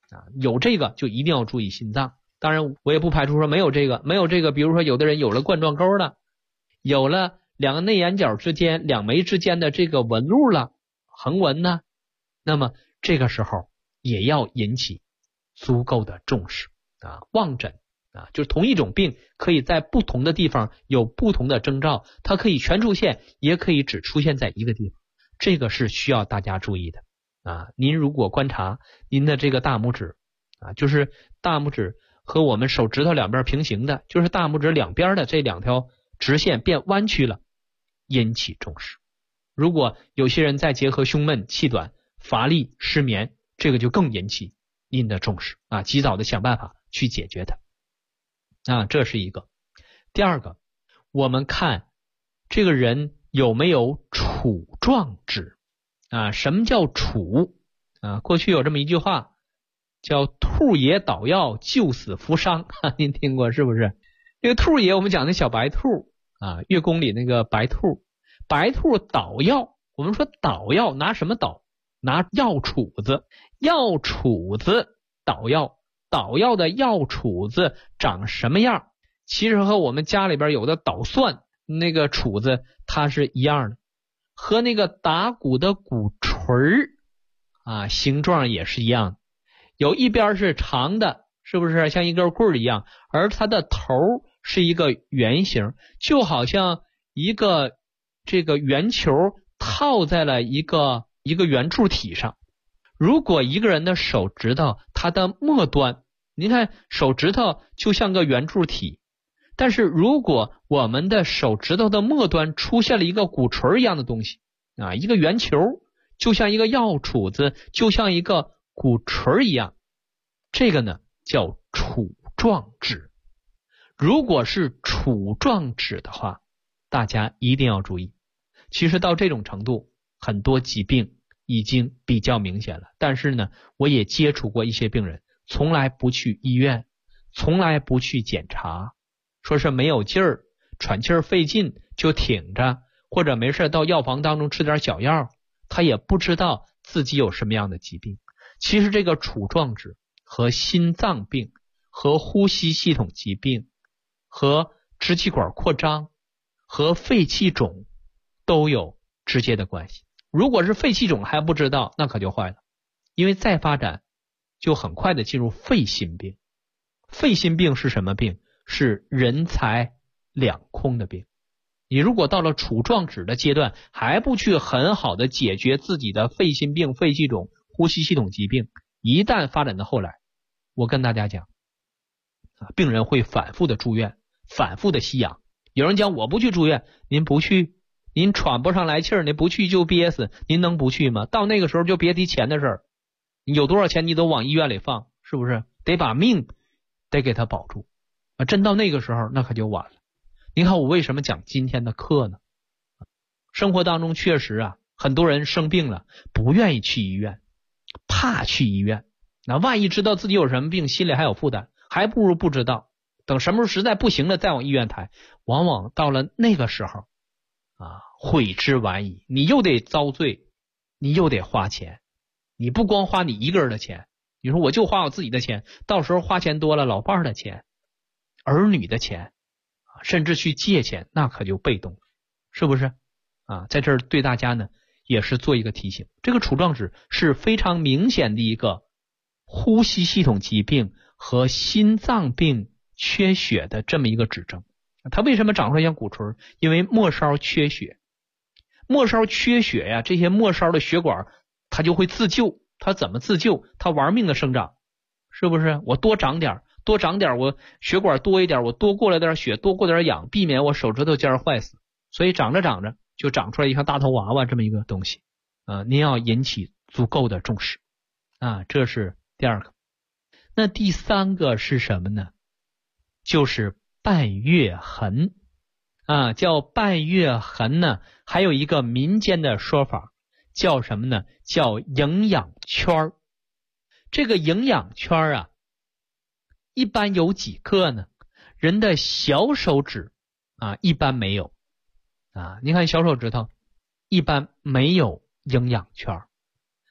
Speaker 4: 有这个就一定要注意心脏。当然我也不排除说没有这个，比如说有的人有了冠状沟了，有了两个内眼角之间两眉之间的这个纹路了，横纹呢，那么这个时候也要引起足够的重视望诊就是同一种病可以在不同的地方有不同的征兆，它可以全出现，也可以只出现在一个地方，这个是需要大家注意的您如果观察您的这个大拇指就是大拇指和我们手指头两边平行的，就是大拇指两边的这两条直线变弯曲了，引起重视。如果有些人再结合胸闷、气短、乏力、失眠，这个就更引起您的重视及早的想办法去解决它这是一个。第二个，我们看这个人有没有杵状指什么叫杵过去有这么一句话叫兔爷捣药救死扶伤您听过是不是？这个兔爷我们讲的小白兔月宫里那个白兔捣药，我们说捣药拿什么捣？拿药杵子，药杵子捣药，捣药的药杵子长什么样？其实和我们家里边有的捣蒜那个杵子它是一样的，和那个打鼓的鼓槌形状也是一样的，有一边是长的，是不是像一根棍儿一样，而它的头是一个圆形，就好像一个这个圆球套在了一个圆柱体上。如果一个人的手指头它的末端，您看手指头就像个圆柱体，但是如果我们的手指头的末端出现了一个鼓槌一样的东西一个圆球，就像一个药杵子，就像一个鼓槌一样，这个呢叫杵状指。如果是杵状指的话，大家一定要注意。其实到这种程度，很多疾病已经比较明显了，但是呢，我也接触过一些病人，从来不去医院，从来不去检查，说是没有劲儿，喘气儿费劲就挺着，或者没事到药房当中吃点小药，他也不知道自己有什么样的疾病。其实这个杵状指和心脏病、和呼吸系统疾病、和支气管扩张、和肺气肿都有直接的关系。如果是肺气肿还不知道，那可就坏了，因为再发展就很快的进入肺心病。肺心病是什么病？是人财两空的病。你如果到了杵状指的阶段，还不去很好的解决自己的肺心病、肺气肿、呼吸系统疾病，一旦发展到后来，我跟大家讲病人会反复的住院，反复的吸氧。有人讲我不去住院，您不去，您喘不上来气儿，您不去就憋死，您能不去吗？到那个时候就别提钱的事儿，你有多少钱你都往医院里放，是不是？得把命得给他保住真到那个时候那可就晚了。您看我为什么讲今天的课呢？生活当中确实很多人生病了不愿意去医院，怕去医院，那万一知道自己有什么病，心里还有负担，还不如不知道，等什么时候实在不行了再往医院抬。往往到了那个时候悔之晚矣，你又得遭罪，你又得花钱，你不光花你一个人的钱，你说我就花我自己的钱，到时候花钱多了，老伴儿的钱、儿女的钱甚至去借钱，那可就被动了，是不是在这儿对大家呢也是做一个提醒。这个杵状指是非常明显的一个呼吸系统疾病和心脏病缺血的这么一个指征。它为什么长出来像鼓槌？因为末梢缺血。末梢缺血这些末梢的血管它就会自救。它怎么自救？它玩命的生长，是不是？我多长点，我血管多一点，我多过来点血，多过点氧，避免我手指头尖坏死。所以长着长着就长出来一个大头娃娃这么一个东西您要引起足够的重视这是第二个。那第三个是什么呢？就是半月痕叫半月痕呢，还有一个民间的说法叫什么呢？叫营养圈。这个营养圈一般有几个呢？人的小手指一般没有你看小手指头一般没有营养圈，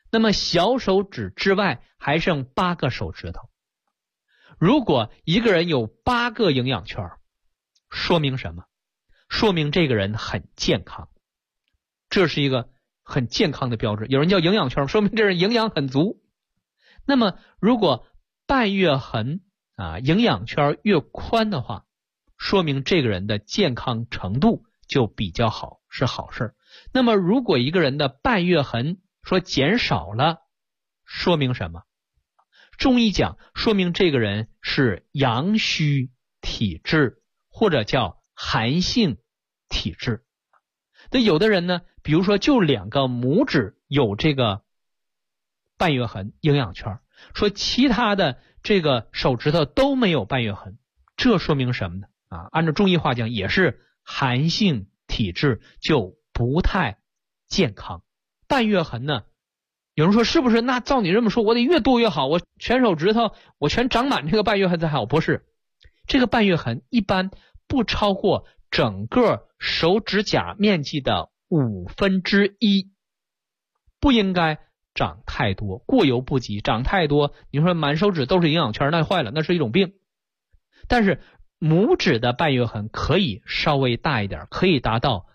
Speaker 4: 那么小手指之外还剩8个手指头。如果一个人有8个营养圈，说明什么？说明这个人很健康，这是一个很健康的标志。有人叫营养圈，说明这人营养很足。那么如果半月痕营养圈越宽的话，说明这个人的健康程度就比较好，是好事。那么如果一个人的半月痕说减少了，说明什么？中医讲，说明这个人是阳虚体质，或者叫寒性体质。那有的人呢，比如说就2个拇指有这个半月痕营养圈，说其他的这个手指头都没有半月痕，这说明什么呢？按照中医话讲，也是寒性体质，就不太健康。半月痕呢，有人说是不是？那照你这么说，我得越多越好，我全手指头我全长满这个半月痕才好。不是，这个半月痕一般不超过整个手指甲面积的1/5，不应该长太多，过犹不及。长太多，你说满手指都是营养圈，那坏了，那是一种病。但是拇指的半月痕可以稍微大一点，可以达到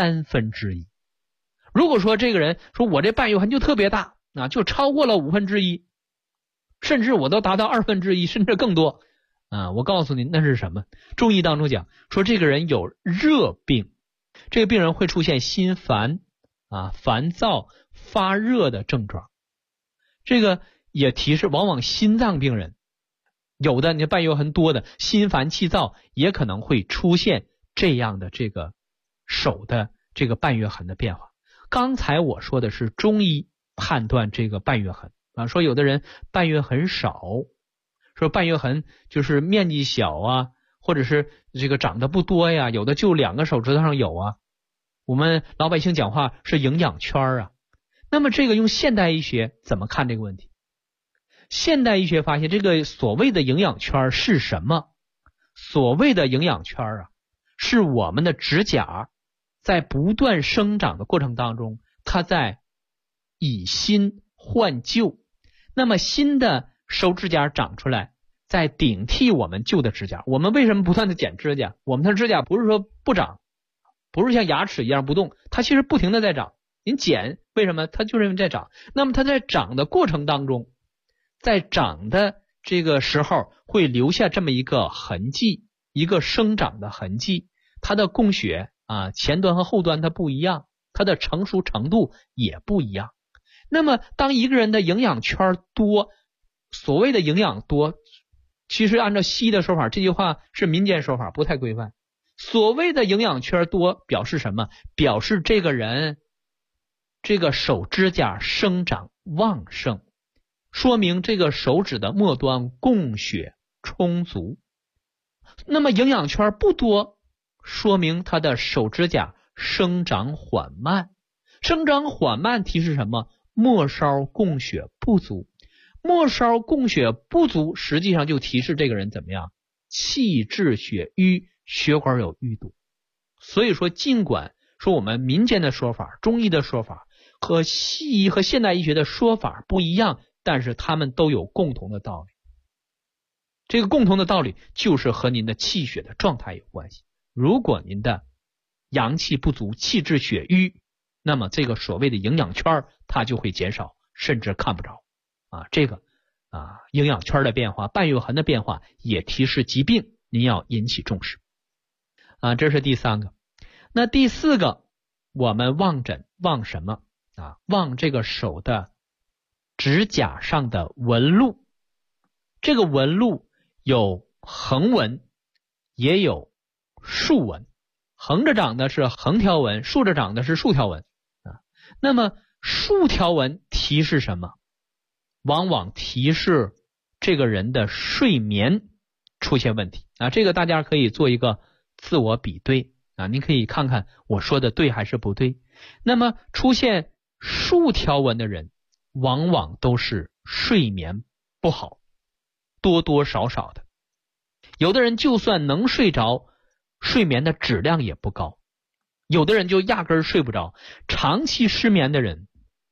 Speaker 4: 1/3。如果说这个人说我这半月痕就特别大就超过了1/5，甚至我都达到2/1，甚至更多我告诉您那是什么？中医当中讲说这个人有热病，这个病人会出现心烦烦躁发热的症状。这个也提示往往心脏病人有的你半月痕多的心烦气躁，也可能会出现这样的这个手的这个半月痕的变化。刚才我说的是中医判断这个半月痕说有的人半月痕少，说半月痕就是面积小或者是这个长得不多呀，有的就2个手指头上有我们老百姓讲话是营养圈那么这个用现代医学怎么看这个问题？现代医学发现这个所谓的营养圈是什么？所谓的营养圈是我们的指甲在不断生长的过程当中，它在以新换旧。那么新的手指甲长出来，在顶替我们旧的指甲。我们为什么不断的剪指甲？我们的指甲不是说不长，不是像牙齿一样不动，它其实不停的在长。您剪为什么？它就是在长。那么它在长的过程当中，在长的这个时候会留下这么一个痕迹，一个生长的痕迹。它的供血前端和后端它不一样，它的成熟程度也不一样。那么当一个人的营养圈多，所谓的营养多，其实按照西医的说法，这句话是民间说法，不太规范。所谓的营养圈多表示什么？表示这个人这个手指甲生长旺盛，说明这个手指的末端供血充足。那么营养圈不多，说明他的手指甲生长缓慢。生长缓慢提示什么？末梢供血不足。末梢供血不足，实际上就提示这个人怎么样？气滞血瘀，血管有淤堵。所以说尽管说我们民间的说法，中医的说法和西医和现代医学的说法不一样，但是他们都有共同的道理。这个共同的道理就是和您的气血的状态有关系。如果您的阳气不足，气滞血瘀，那么这个所谓的营养圈它就会减少，甚至看不着这个营养圈的变化，半月痕的变化也提示疾病，您要引起重视这是第3个。那第4个，我们望诊望什么望这个手的指甲上的纹路。这个纹路有横纹也有竖纹，横着长的是横条纹，竖着长的是竖条纹那么竖条纹提示什么？往往提示这个人的睡眠出现问题这个大家可以做一个自我比对您可以看看我说的对还是不对。那么出现竖条纹的人往往都是睡眠不好，多多少少的。有的人就算能睡着，睡眠的质量也不高，有的人就压根儿睡不着。长期失眠的人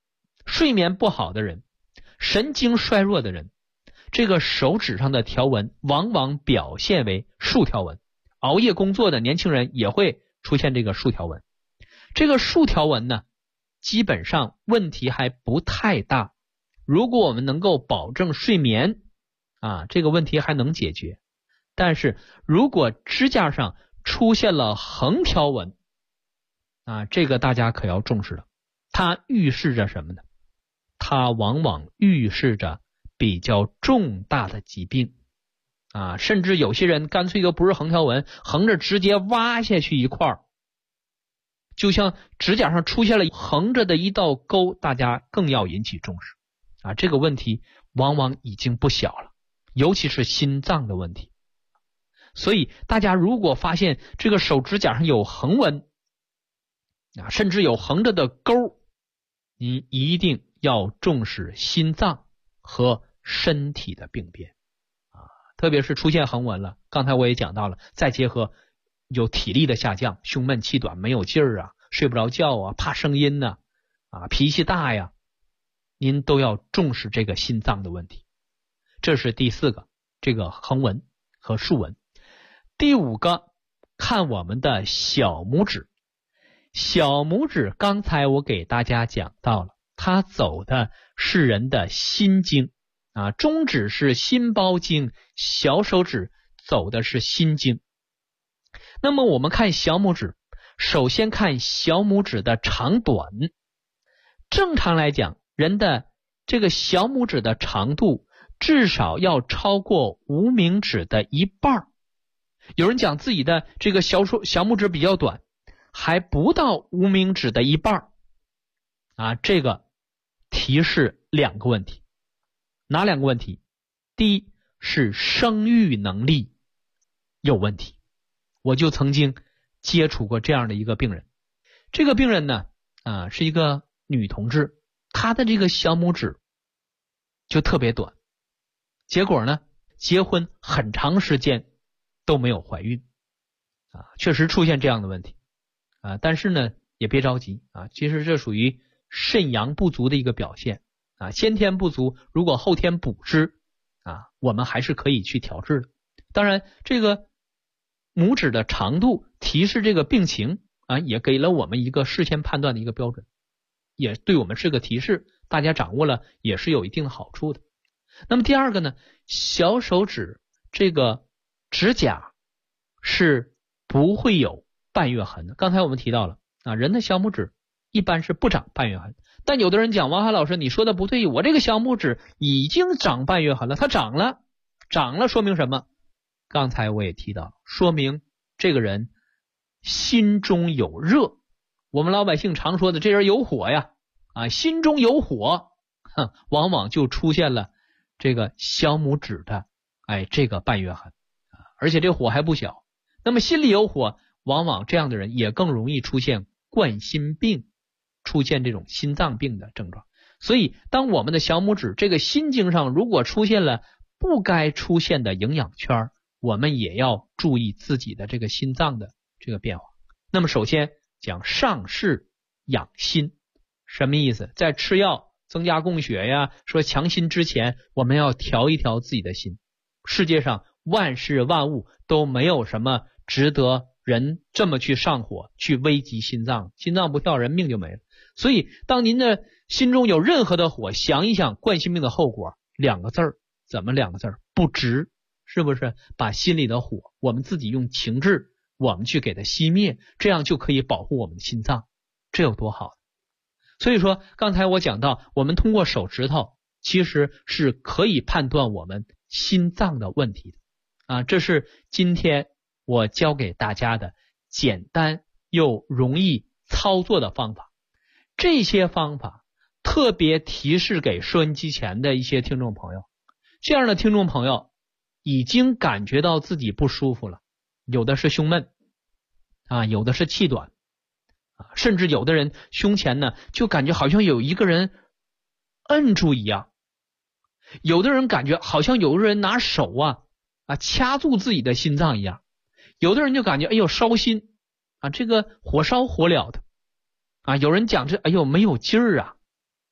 Speaker 4: 睡眠不好的人，神经衰弱的人，这个手指上的条纹往往表现为竖条纹。熬夜工作的年轻人也会出现这个竖条纹。这个竖条纹呢，基本上问题还不太大。如果我们能够保证睡眠这个问题还能解决。但是如果指甲上出现了横条纹这个大家可要重视了。它预示着什么呢？它往往预示着比较重大的疾病甚至有些人干脆就不是横条纹，横着直接挖下去一块，就像指甲上出现了横着的一道沟，大家更要引起重视这个问题往往已经不小了，尤其是心脏的问题。所以大家如果发现这个手指甲上有横纹甚至有横着的沟，你一定要重视心脏和身体的病变特别是出现横纹了，刚才我也讲到了，再结合有体力的下降，胸闷气短，没有劲儿睡不着觉怕声音脾气大呀，您都要重视这个心脏的问题。这是第4个，这个横纹和竖纹。第5个，看我们的小拇指。小拇指刚才我给大家讲到了，它走的是人的心经中指是心包经，小手指走的是心经。那么我们看小拇指，首先看小拇指的长短。正常来讲，人的这个小拇指的长度至少要超过无名指的一半。有人讲自己的这个小拇指比较短，还不到无名指的一半这个提示2个问题。哪2个问题？第一是生育能力有问题。我就曾经接触过这样的一个病人，这个病人呢是一个女同志，她的这个小拇指就特别短，结果呢结婚很长时间都没有怀孕确实出现这样的问题但是呢也别着急其实这属于肾阳不足的一个表现先天不足，如果后天补之我们还是可以去调治的。当然这个拇指的长度提示这个病情也给了我们一个事先判断的一个标准，也对我们是个提示，大家掌握了也是有一定的好处的。那么第2个呢，小手指这个指甲是不会有半月痕的。刚才我们提到了人的小拇指一般是不长半月痕，但有的人讲，王海老师你说的不对，我这个小拇指已经长半月痕了，它长了说明什么？刚才我也提到，说明这个人心中有热。我们老百姓常说的这人有火呀心中有火往往就出现了这个小拇指的这个半月痕而且这火还不小。那么心里有火，往往这样的人也更容易出现冠心病，出现这种心脏病的症状。所以当我们的小拇指这个心经上如果出现了不该出现的营养圈，我们也要注意自己的这个心脏的这个变化。那么首先讲上视养心，什么意思？在吃药增加供血呀，说强心之前，我们要调一调自己的心。世界上万事万物都没有什么值得人这么去上火，去危及心脏，心脏不跳人命就没了。所以当您的心中有任何的火，想一想冠心病的后果，2个字儿，怎么2个字儿？不值，是不是？把心里的火我们自己用情志我们去给它熄灭，这样就可以保护我们的心脏，这有多好。所以说刚才我讲到，我们通过手指头其实是可以判断我们心脏的问题的这是今天我教给大家的简单又容易操作的方法。这些方法特别提示给收音机前的一些听众朋友，这样的听众朋友已经感觉到自己不舒服了，有的是胸闷有的是气短甚至有的人胸前呢就感觉好像有一个人摁住一样，有的人感觉好像有个人拿手掐住自己的心脏一样，有的人就感觉烧心这个火烧火燎的有人讲这没有劲儿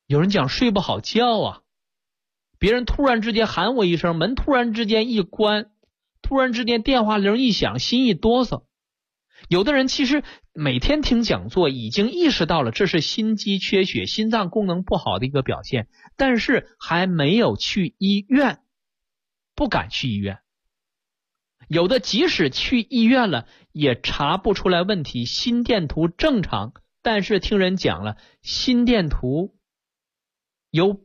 Speaker 4: 有人讲睡不好觉啊，别人突然之间喊我一声，门突然之间一关，突然之间电话铃一响，心一哆嗦。有的人其实每天听讲座已经意识到了这是心肌缺血，心脏功能不好的一个表现，但是还没有去医院，不敢去医院。有的即使去医院了也查不出来问题，心电图正常，但是听人讲了，心电图有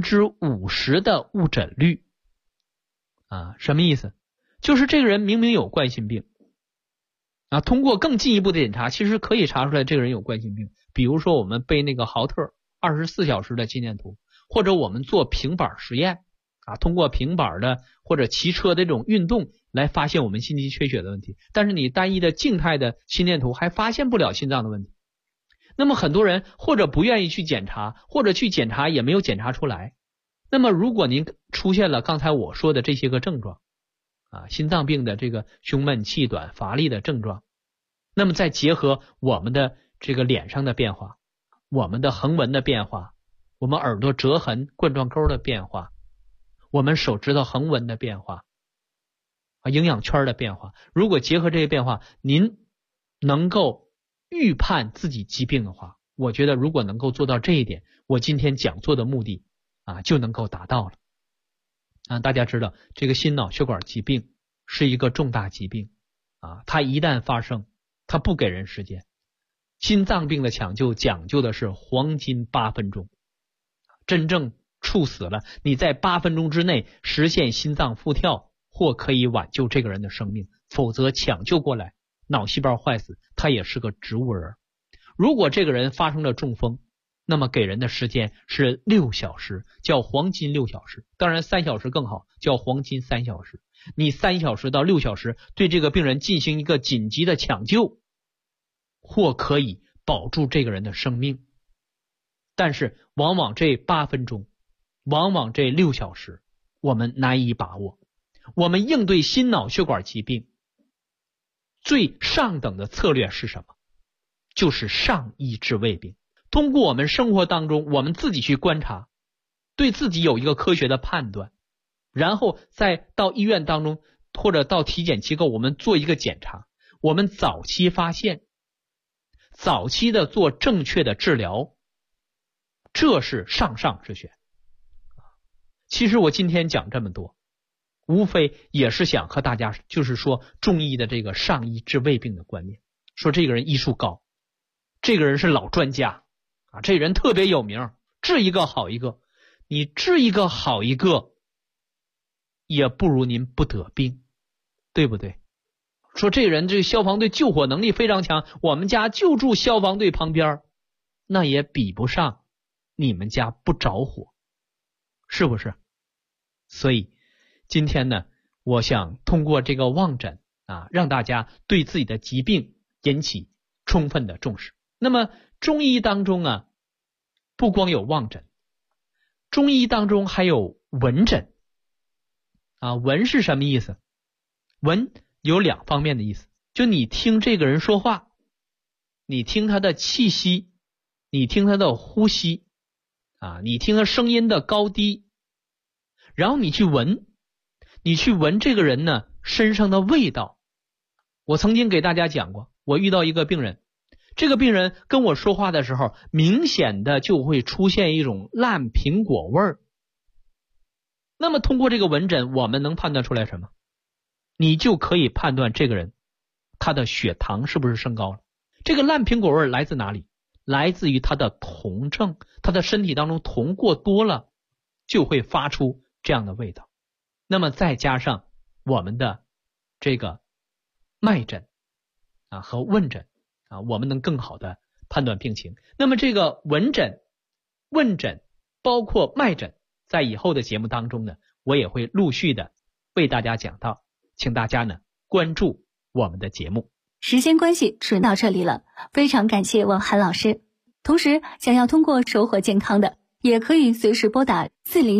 Speaker 4: 50% 的误诊率啊，什么意思？就是这个人明明有冠心病啊，通过更进一步的检查，其实可以查出来这个人有冠心病。比如说我们背那个豪特24小时的心电图，或者我们做平板实验啊，通过平板的或者骑车的这种运动来发现我们心肌缺血的问题。但是你单一的静态的心电图还发现不了心脏的问题。那么很多人或者不愿意去检查，或者去检查也没有检查出来。那么如果您出现了刚才我说的这些个症状啊，心脏病的这个胸闷气短乏力的症状，那么再结合我们的这个脸上的变化，我们的横纹的变化，我们耳朵折痕冠状沟的变化，我们手指头横纹的变化啊，营养圈的变化，如果结合这些变化，您能够预判自己疾病的话，我觉得如果能够做到这一点，我今天讲座的目的啊就能够达到了。啊，大家知道这个心脑血管疾病是一个重大疾病啊，它一旦发生，它不给人时间。心脏病的抢救讲究的是黄金8分钟，真正猝死了，你在8分钟之内实现心脏复跳，或可以挽救这个人的生命，否则抢救过来脑细胞坏死，他也是个植物人。如果这个人发生了中风，那么给人的时间是6小时，叫黄金6小时，当然3小时更好，叫黄金3小时。你3小时到6小时对这个病人进行一个紧急的抢救，或可以保住这个人的生命。但是往往这8分钟，往往这6小时我们难以把握。我们应对心脑血管疾病最上等的策略是什么？就是上医治未病。通过我们生活当中我们自己去观察，对自己有一个科学的判断，然后再到医院当中或者到体检机构我们做一个检查，我们早期发现，早期的做正确的治疗，这是上之选。其实我今天讲这么多，无非也是想和大家就是说中医的这个上医治未病的观念，说这个人医术高，这个人是老专家啊，这人特别有名，治一个好一个。你治一个好一个，也不如您不得病，对不对？说这人这个消防队救火能力非常强，我们家就住消防队旁边，那也比不上你们家不着火，是不是？所以今天呢，我想通过这个望诊啊，让大家对自己的疾病引起充分的重视。那么中医当中啊，不光有望诊，中医当中还有闻诊啊。闻是什么意思？闻有2方面的意思，就你听这个人说话，你听他的气息，你听他的呼吸啊，你听他声音的高低，然后你去闻，你去闻这个人呢身上的味道。我曾经给大家讲过，我遇到一个病人，这个病人跟我说话的时候，明显的就会出现一种烂苹果味儿。那么通过这个闻诊，我们能判断出来什么？你就可以判断这个人他的血糖是不是升高了。这个烂苹果味来自哪里？来自于他的酮症，他的身体当中酮过多了，就会发出这样的味道。那么再加上我们的这个脉诊啊和问诊啊，我们能更好的判断病情。那么这个闻诊、问诊包括脉诊，在以后的节目当中呢，我也会陆续的为大家讲到，请大家呢关注我们的节目。
Speaker 3: 时间关系只到这里了，非常感谢王涵老师。同时想要通过收获健康的，也可以随时拨打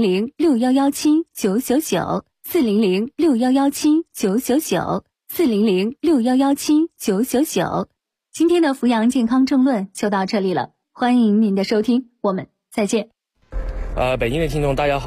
Speaker 3: 400-6117-999 400-6117-999 400-6117-999。今天的扶阳健康政论就到这里了，欢迎您的收听，我们再见。
Speaker 6: 北京的听众大家好。